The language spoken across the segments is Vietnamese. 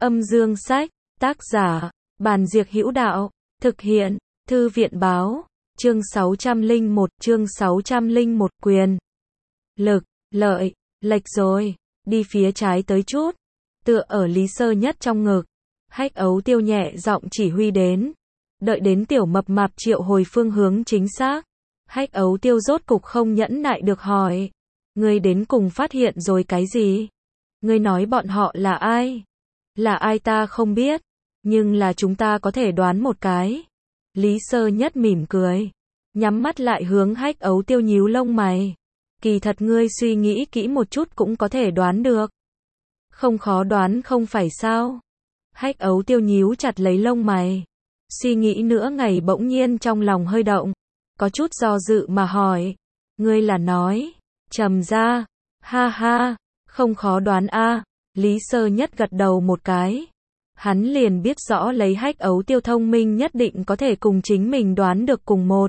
Âm dương sách, tác giả, Bàn Diệc Hữu Đạo, thực hiện, Thư viện báo, chương 601, quyền, lực, lợi, lệch rồi, đi phía trái tới chút, tựa ở Lý Sơ Nhất trong ngực, Hách Ấu Tiêu nhẹ giọng chỉ huy đến, đợi đến tiểu mập mạp triệu hồi phương hướng chính xác, Hách Ấu Tiêu rốt cục không nhẫn nại được hỏi, ngươi đến cùng phát hiện rồi cái gì? Ngươi nói bọn họ là ai? Là ai ta không biết, nhưng là chúng ta có thể đoán một cái. Lý Sơ Nhất mỉm cười, nhắm mắt lại hướng Hách Ấu Tiêu nhíu lông mày. Kỳ thật ngươi suy nghĩ kỹ một chút cũng có thể đoán được. Không khó đoán không phải sao? Hách Ấu Tiêu nhíu chặt lấy lông mày. Suy nghĩ nửa ngày bỗng nhiên trong lòng hơi động. Có chút do dự mà hỏi. Ngươi là nói. Trầm ra. Ha ha. Không khó đoán a. Lý Sơ Nhất gật đầu một cái. Hắn liền biết rõ lấy Hách Ấu Tiêu thông minh nhất định có thể cùng chính mình đoán được cùng một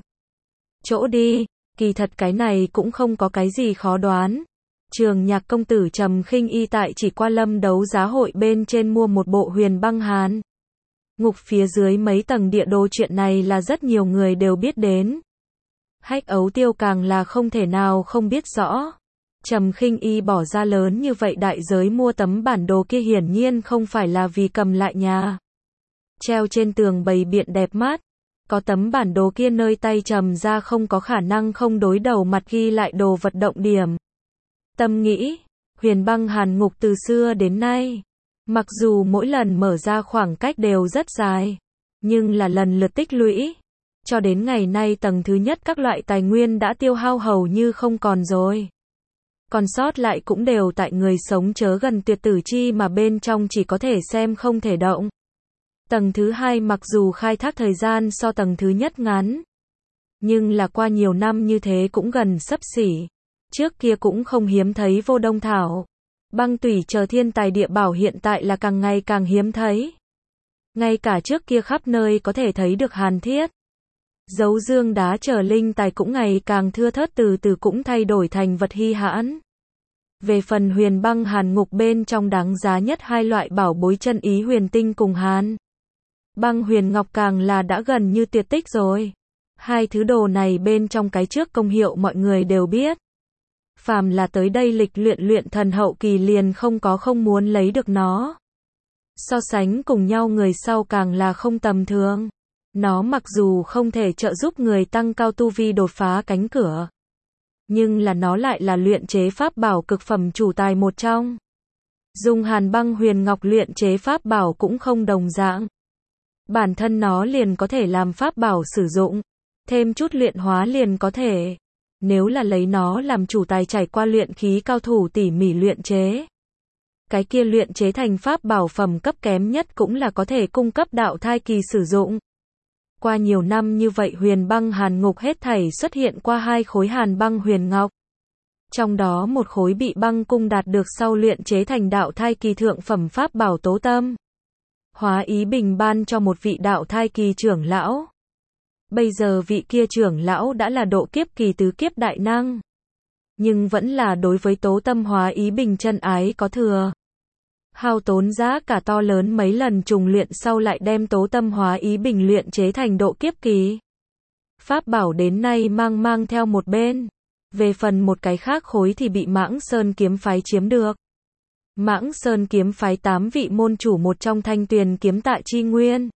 chỗ đi. Kỳ thật cái này cũng không có cái gì khó đoán. Trường Nhạc công tử Trầm Khinh Y tại chỉ qua Lâm đấu giá hội bên trên mua một bộ Huyền Băng Hàn Ngục phía dưới mấy tầng địa đồ, chuyện này là rất nhiều người đều biết đến. Hách Ấu Tiêu càng là không thể nào không biết rõ. Trầm Khinh Y bỏ ra lớn như vậy đại giới mua tấm bản đồ kia hiển nhiên không phải là vì cầm lại nhà. Treo trên tường bày biện đẹp mắt. Có tấm bản đồ kia nơi tay Trầm ra không có khả năng không đối đầu mặt ghi lại đồ vật động điểm. Tâm nghĩ, Huyền Băng Hàn Ngục từ xưa đến nay, mặc dù mỗi lần mở ra khoảng cách đều rất dài, nhưng là lần lượt tích lũy. Cho đến ngày nay tầng thứ nhất các loại tài nguyên đã tiêu hao hầu như không còn rồi. Còn sót lại cũng đều tại người sống chớ gần tuyệt tử chi mà bên trong chỉ có thể xem không thể động. Tầng thứ hai mặc dù khai thác thời gian so tầng thứ nhất ngắn, nhưng là qua nhiều năm như thế cũng gần xấp xỉ. Trước kia cũng không hiếm thấy vô đông thảo, băng tủy chờ thiên tài địa bảo hiện tại là càng ngày càng hiếm thấy. Ngay cả trước kia khắp nơi có thể thấy được hàn thiết, dấu dương đá chờ linh tài cũng ngày càng thưa thớt, từ từ cũng thay đổi thành vật hi hãn. Về phần Huyền Băng Hàn Ngục bên trong đáng giá nhất hai loại bảo bối chân ý huyền tinh cùng Hàn Băng Huyền Ngọc càng là đã gần như tuyệt tích rồi. Hai thứ đồ này bên trong cái trước công hiệu mọi người đều biết. Phàm là tới đây lịch luyện thần hậu kỳ liền không muốn lấy được nó. So sánh cùng nhau người sau càng là không tầm thường. Nó mặc dù không thể trợ giúp người tăng cao tu vi đột phá cánh cửa, nhưng là nó lại là luyện chế pháp bảo cực phẩm chủ tài một trong. Dùng Hàn Băng Huyền Ngọc luyện chế pháp bảo cũng không đồng dạng. Bản thân nó liền có thể làm pháp bảo sử dụng, thêm chút luyện hóa liền có thể. Nếu là lấy nó làm chủ tài trải qua luyện khí cao thủ tỉ mỉ luyện chế, cái kia luyện chế thành pháp bảo phẩm cấp kém nhất cũng là có thể cung cấp đạo thai kỳ sử dụng. Qua nhiều năm như vậy Huyền Băng Hàn Ngục hết thảy xuất hiện qua 2 khối Hàn Băng Huyền Ngọc. Trong đó một khối bị băng cung đạt được sau luyện chế thành đạo thai kỳ thượng phẩm pháp bảo tố tâm. Hóa ý bình ban cho một vị đạo thai kỳ trưởng lão. Bây giờ vị kia trưởng lão đã là độ kiếp kỳ tứ kiếp đại năng, nhưng vẫn là đối với tố tâm hóa ý bình chân ái có thừa. Hao tốn giá cả to lớn mấy lần trùng luyện sau lại đem tố tâm hóa ý bình luyện chế thành độ kiếp kỳ. Pháp bảo đến nay mang theo một bên. Về phần một cái khác khối thì bị Mãng Sơn kiếm phái chiếm được. Mãng Sơn kiếm phái 8 vị môn chủ một trong Thanh Tuyền kiếm Tạ Chi Nguyên.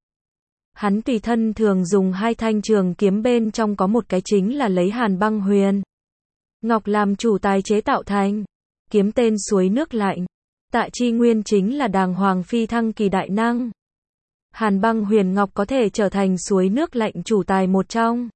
Hắn tùy thân thường dùng 2 thanh trường kiếm, bên trong có một cái chính là lấy Hàn Băng Huyền Ngọc làm chủ tài chế tạo thành. Kiếm tên Suối Nước Lạnh. Tạ Chi Nguyên chính là đàng hoàng phi thăng kỳ đại năng. Hàn Băng Huyền Ngọc có thể trở thành Suối Nước Lạnh chủ tài một trong.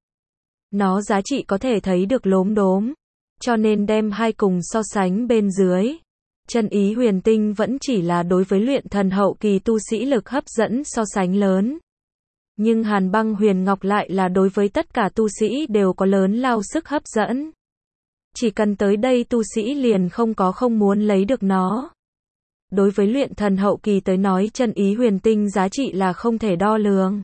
Nó giá trị có thể thấy được lốm đốm. Cho nên đem hai cùng so sánh bên dưới, chân ý huyền tinh vẫn chỉ là đối với luyện thần hậu kỳ tu sĩ lực hấp dẫn so sánh lớn. Nhưng Hàn Băng Huyền Ngọc lại là đối với tất cả tu sĩ đều có lớn lao sức hấp dẫn. Chỉ cần tới đây tu sĩ liền không muốn lấy được nó. Đối với luyện thần hậu kỳ tới nói chân ý huyền tinh giá trị là không thể đo lường.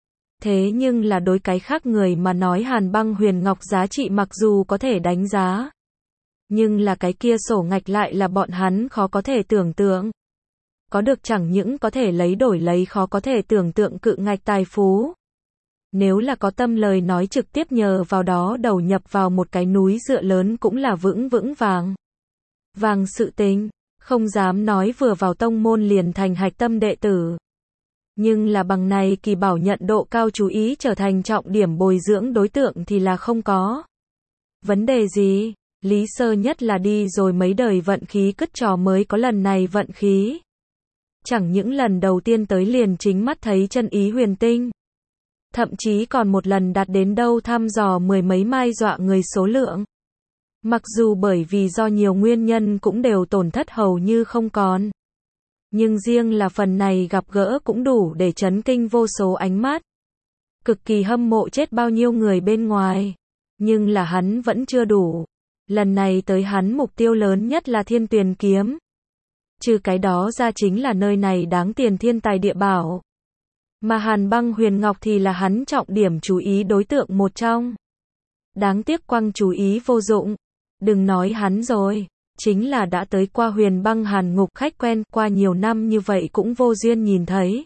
Thế nhưng là đối cái khác người mà nói Hàn Băng Huyền Ngọc giá trị mặc dù có thể đánh giá, nhưng là cái kia sổ ngạch lại là bọn hắn khó có thể tưởng tượng. có được chẳng những có thể lấy đổi lấy khó có thể tưởng tượng cự ngạch tài phú. Nếu là có tâm lời nói trực tiếp nhờ vào đó đầu nhập vào một cái núi dựa lớn cũng là vững vững vàng. Vàng sự tình, không dám nói vừa vào tông môn liền thành hạch tâm đệ tử. Nhưng là bằng này kỳ bảo nhận độ cao chú ý trở thành trọng điểm bồi dưỡng đối tượng thì là không có vấn đề gì. Lý Sơ nhất là đi rồi mấy đời vận khí cứt trò mới có lần này vận khí. Chẳng những lần đầu tiên tới liền chính mắt thấy chân ý huyền tinh. Thậm chí còn một lần đạt đến đâu thăm dò 10 mấy mai dọa người số lượng. Mặc dù bởi vì do nhiều nguyên nhân cũng đều tổn thất hầu như không còn. Nhưng riêng là phần này gặp gỡ cũng đủ để chấn kinh vô số ánh mắt. Cực kỳ hâm mộ chết bao nhiêu người bên ngoài. Nhưng là hắn vẫn chưa đủ. Lần này tới hắn mục tiêu lớn nhất là Thiên Tuyền Kiếm. Trừ cái đó ra chính là nơi này đáng tiền thiên tài địa bảo. Mà Hàn Băng Huyền Ngọc thì là hắn trọng điểm chú ý đối tượng một trong. Đáng tiếc quăng chú ý vô dụng. Đừng nói hắn rồi. Chính là đã tới qua Huyền Băng Hàn Ngục khách quen qua nhiều năm như vậy cũng vô duyên nhìn thấy.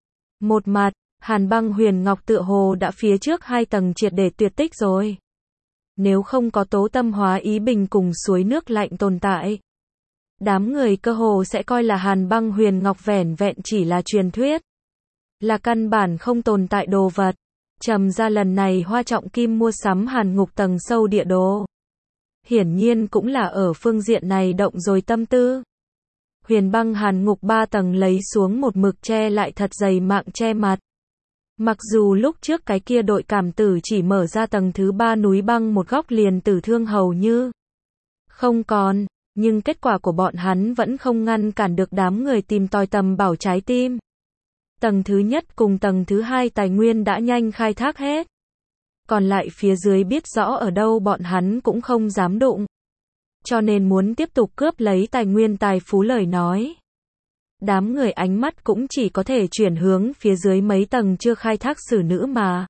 Một mặt, Hàn Băng Huyền Ngọc tựa hồ đã phía trước 2 tầng triệt để tuyệt tích rồi. Nếu không có tố tâm hóa ý bình cùng suối nước lạnh tồn tại. Đám người cơ hồ sẽ coi là Hàn Băng Huyền Ngọc vẻn vẹn chỉ là truyền thuyết. Là căn bản không tồn tại đồ vật. Trầm ra lần này Hoa Trọng Kim mua sắm Hàn Ngục tầng sâu địa đồ. Hiển nhiên cũng là ở phương diện này động rồi tâm tư. Huyền Băng Hàn Ngục 3 tầng lấy xuống một mực che lại thật dày mạng che mặt. Mặc dù lúc trước cái kia đội cảm tử chỉ mở ra tầng thứ 3 núi băng một góc liền tử thương hầu như không còn, nhưng kết quả của bọn hắn vẫn không ngăn cản được đám người tìm tòi tầm bảo trái tim. Tầng thứ nhất cùng tầng thứ 2 tài nguyên đã nhanh khai thác hết. Còn lại phía dưới biết rõ ở đâu bọn hắn cũng không dám đụng. Cho nên muốn tiếp tục cướp lấy tài nguyên tài phú lời nói. Đám người ánh mắt cũng chỉ có thể chuyển hướng phía dưới mấy tầng chưa khai thác xử nữ mà.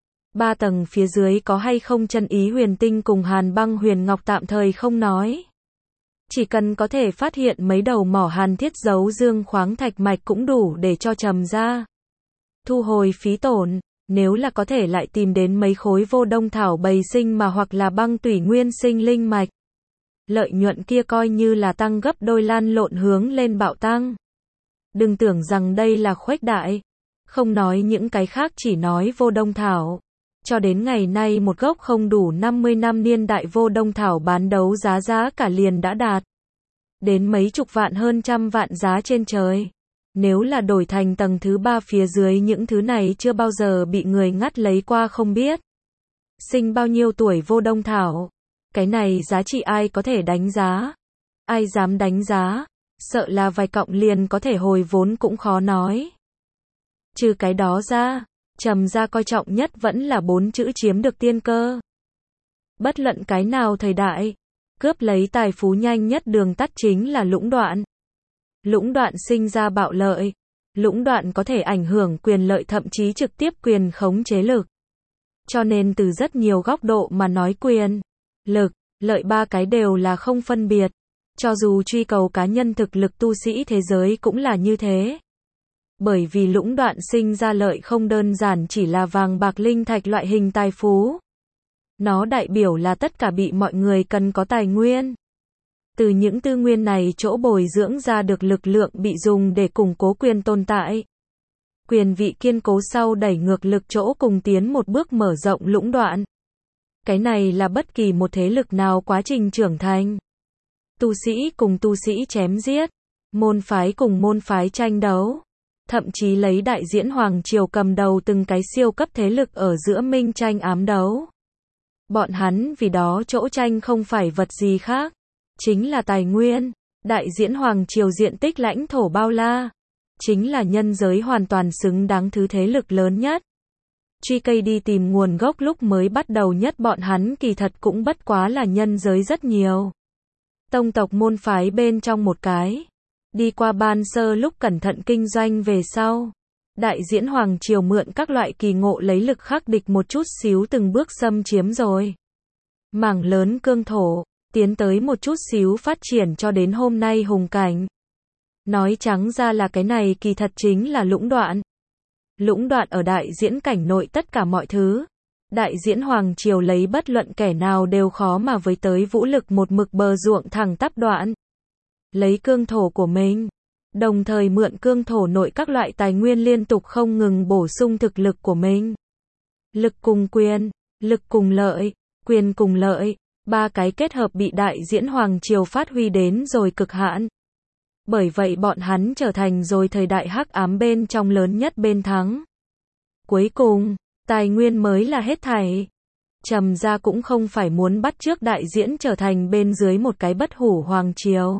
3 tầng phía dưới có hay không chân ý huyền tinh cùng Hàn Băng Huyền Ngọc tạm thời không nói. Chỉ cần có thể phát hiện mấy đầu mỏ hàn thiết giấu dương khoáng thạch mạch cũng đủ để cho Trầm ra thu hồi phí tổn. Nếu là có thể lại tìm đến mấy khối vô đông thảo bầy sinh mà hoặc là băng tủy nguyên sinh linh mạch. Lợi nhuận kia coi như là tăng gấp đôi lan lộn hướng lên bạo tăng. Đừng tưởng rằng đây là khuếch đại. Không nói những cái khác chỉ nói vô đông thảo. Cho đến ngày nay một gốc không đủ 50 năm niên đại vô đông thảo bán đấu giá cả liền đã đạt đến mấy chục vạn hơn trăm vạn giá trên trời. Nếu là đổi thành tầng thứ 3 phía dưới những thứ này chưa bao giờ bị người ngắt lấy qua không biết. Sinh bao nhiêu tuổi vô đông thảo. Cái này giá trị ai có thể đánh giá. Ai dám đánh giá. Sợ là vài cọng liền có thể hồi vốn cũng khó nói. Trừ cái đó ra, Trầm ra coi trọng nhất vẫn là 4 chữ chiếm được tiên cơ. Bất luận cái nào thời đại, cướp lấy tài phú nhanh nhất đường tắt chính là lũng đoạn. Lũng đoạn sinh ra bạo lợi. Lũng đoạn có thể ảnh hưởng quyền lợi thậm chí trực tiếp quyền khống chế lực. Cho nên từ rất nhiều góc độ mà nói quyền, lực, lợi 3 cái đều là không phân biệt. Cho dù truy cầu cá nhân thực lực tu sĩ thế giới cũng là như thế. Bởi vì lũng đoạn sinh ra lợi không đơn giản chỉ là vàng bạc linh thạch loại hình tài phú. Nó đại biểu là tất cả bị mọi người cần có tài nguyên. Từ những tư nguyên này chỗ bồi dưỡng ra được lực lượng bị dùng để củng cố quyền tồn tại. Quyền vị kiên cố sau đẩy ngược lực chỗ cùng tiến một bước mở rộng lũng đoạn. Cái này là bất kỳ một thế lực nào quá trình trưởng thành. Tu sĩ cùng tu sĩ chém giết. Môn phái cùng môn phái tranh đấu. Thậm chí lấy đại diễn Hoàng Triều cầm đầu từng cái siêu cấp thế lực ở giữa minh tranh ám đấu. Bọn hắn vì đó chỗ tranh không phải vật gì khác. Chính là tài nguyên. Đại diễn Hoàng Triều diện tích lãnh thổ bao la. Chính là nhân giới hoàn toàn xứng đáng thứ thế lực lớn nhất. Truy cây đi tìm nguồn gốc lúc mới bắt đầu nhất bọn hắn kỳ thật cũng bất quá là nhân giới rất nhiều. Tông tộc môn phái bên trong một cái. Đi qua ban sơ lúc cẩn thận kinh doanh về sau. Đại diễn Hoàng Triều mượn các loại kỳ ngộ lấy lực khắc địch một chút xíu từng bước xâm chiếm rồi. Mảng lớn cương thổ, tiến tới một chút xíu phát triển cho đến hôm nay hùng cảnh. Nói trắng ra là cái này kỳ thật chính là lũng đoạn. Lũng đoạn ở đại diễn cảnh nội tất cả mọi thứ. Đại diễn hoàng triều lấy bất luận kẻ nào đều khó mà với tới vũ lực một mực bờ ruộng thẳng tắp đoạn. Lấy cương thổ của mình, đồng thời mượn cương thổ nội các loại tài nguyên liên tục không ngừng bổ sung thực lực của mình. Lực cùng quyền, lực cùng lợi, quyền cùng lợi, ba cái kết hợp bị đại diễn hoàng triều phát huy đến rồi cực hạn. Bởi vậy bọn hắn trở thành rồi thời đại hắc ám bên trong lớn nhất bên thắng. Cuối cùng, tài nguyên mới là hết thảy. Trầm gia cũng không phải muốn bắt chước đại diễn trở thành bên dưới một cái bất hủ hoàng triều.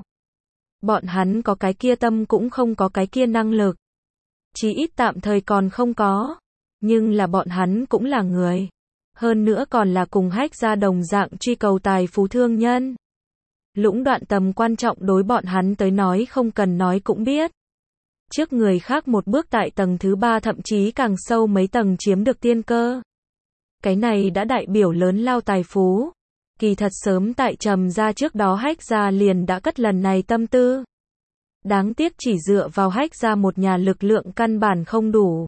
Bọn hắn có cái kia tâm cũng không có cái kia năng lực. Chí ít tạm thời còn không có. Nhưng là bọn hắn cũng là người. Hơn nữa còn là cùng Hách gia đồng dạng truy cầu tài phú thương nhân. Lũng đoạn tầm quan trọng đối bọn hắn tới nói không cần nói cũng biết. Trước người khác một bước tại tầng thứ 3 thậm chí càng sâu mấy tầng chiếm được tiên cơ. Cái này đã đại biểu lớn lao tài phú. Kỳ thật sớm tại Trầm gia trước đó Hách gia liền đã cất lần này tâm tư. Đáng tiếc chỉ dựa vào Hách gia một nhà lực lượng căn bản không đủ.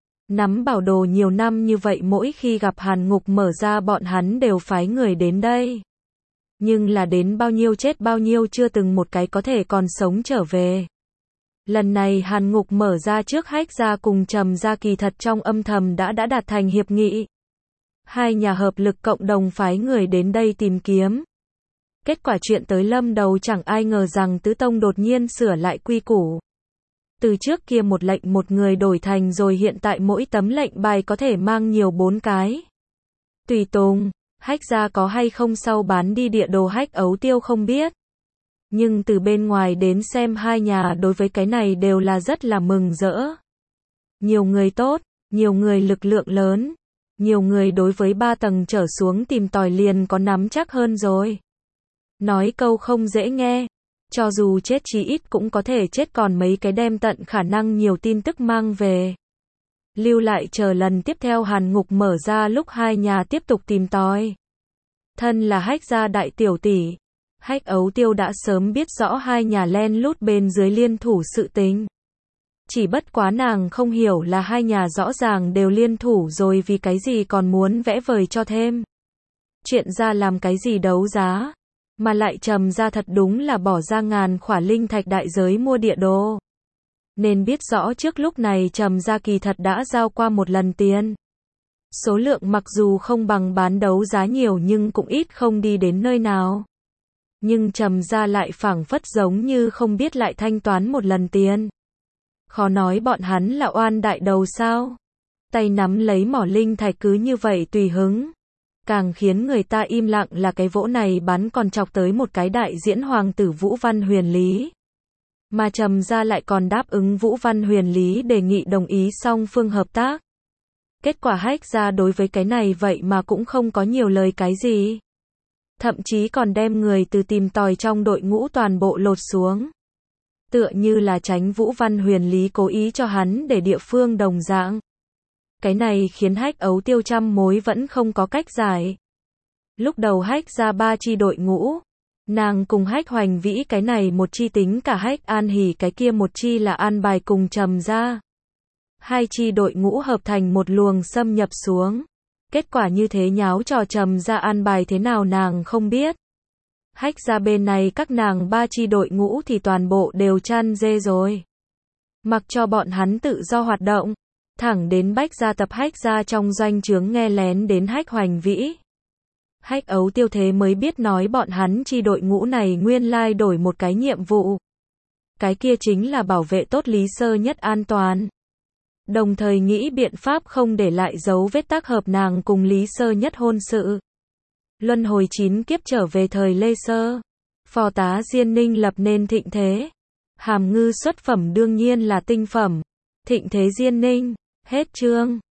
Nắm bảo đồ nhiều năm như vậy mỗi khi gặp hàn ngục mở ra bọn hắn đều phái người đến đây. Nhưng là đến bao nhiêu chết bao nhiêu chưa từng một cái có thể còn sống trở về. Lần này hàn ngục mở ra trước Hách gia cùng Trầm gia kỳ thật trong âm thầm đã đạt thành hiệp nghị. Hai nhà hợp lực cộng đồng phái người đến đây tìm kiếm. Kết quả chuyện tới lâm đầu chẳng ai ngờ rằng tứ tông đột nhiên sửa lại quy củ. Từ trước kia một lệnh một người đổi thành rồi hiện tại mỗi tấm lệnh bài có thể mang nhiều 4 cái. Tùy tùng, Hách gia có hay không sau bán đi địa đồ Hách Ấu Tiêu không biết. Nhưng từ bên ngoài đến xem hai nhà đối với cái này đều là rất là mừng rỡ. Nhiều người tốt, nhiều người lực lượng lớn. Nhiều người đối với 3 tầng trở xuống tìm tòi liền có nắm chắc hơn rồi. Nói câu không dễ nghe. Cho dù chết chí ít cũng có thể chết còn mấy cái đem tận khả năng nhiều tin tức mang về. Lưu lại chờ lần tiếp theo hàn ngục mở ra lúc hai nhà tiếp tục tìm tòi. Thân là Hách gia đại tiểu tỷ. Hách Ấu Tiêu đã sớm biết rõ hai nhà len lút bên dưới liên thủ sự tình. Chỉ bất quá nàng không hiểu là hai nhà rõ ràng đều liên thủ rồi vì cái gì còn muốn vẽ vời cho thêm. Chuyện ra làm cái gì đấu giá. Mà lại Trầm gia thật đúng là bỏ ra ngàn khỏa linh thạch đại giới mua địa đồ. Nên biết rõ trước lúc này Trầm gia kỳ thật đã giao qua một lần tiền. Số lượng mặc dù không bằng bán đấu giá nhiều nhưng cũng ít không đi đến nơi nào. Nhưng Trầm gia lại phảng phất giống như không biết lại thanh toán một lần tiền. Khó nói bọn hắn là oan đại đầu sao? Tay nắm lấy mỏ linh thạch cứ như vậy tùy hứng. Càng khiến người ta im lặng là cái vỗ này bắn còn chọc tới một cái đại diễn hoàng tử Vũ Văn Huyền Lý. Mà Trầm gia lại còn đáp ứng Vũ Văn Huyền Lý đề nghị đồng ý song phương hợp tác. Kết quả Hách gia đối với cái này vậy mà cũng không có nhiều lời cái gì. Thậm chí còn đem người từ tìm tòi trong đội ngũ toàn bộ lột xuống. Tựa như là tránh Vũ Văn Huyền Lý cố ý cho hắn để địa phương đồng dạng. Cái này khiến Hách Ấu Tiêu trăm mối vẫn không có cách giải. Lúc đầu Hách ra 3 chi đội ngũ. Nàng cùng Hách Hoành Vĩ cái này một chi tính cả Hách An Hỷ cái kia một chi là an bài cùng Trầm gia. 2 chi đội ngũ hợp thành một luồng xâm nhập xuống. Kết quả như thế nháo trò Trầm gia an bài thế nào nàng không biết. Hách ra bên này các nàng 3 chi đội ngũ thì toàn bộ đều chăn dê rồi. Mặc cho bọn hắn tự do hoạt động. Thẳng đến Bách gia tập Hách gia trong doanh trướng nghe lén đến Hách Hoành Vĩ. Hách Ấu Tiêu thế mới biết nói bọn hắn chi đội ngũ này nguyên lai đổi một cái nhiệm vụ. Cái kia chính là bảo vệ tốt Lý Sơ Nhất an toàn. Đồng thời nghĩ biện pháp không để lại dấu vết tác hợp nàng cùng Lý Sơ Nhất hôn sự. Luân hồi 9 kiếp trở về thời Lê Sơ. Phò tá Diên Ninh lập nên thịnh thế. Hàm ngư xuất phẩm đương nhiên là tinh phẩm. Thịnh thế Diên Ninh. Hết chương.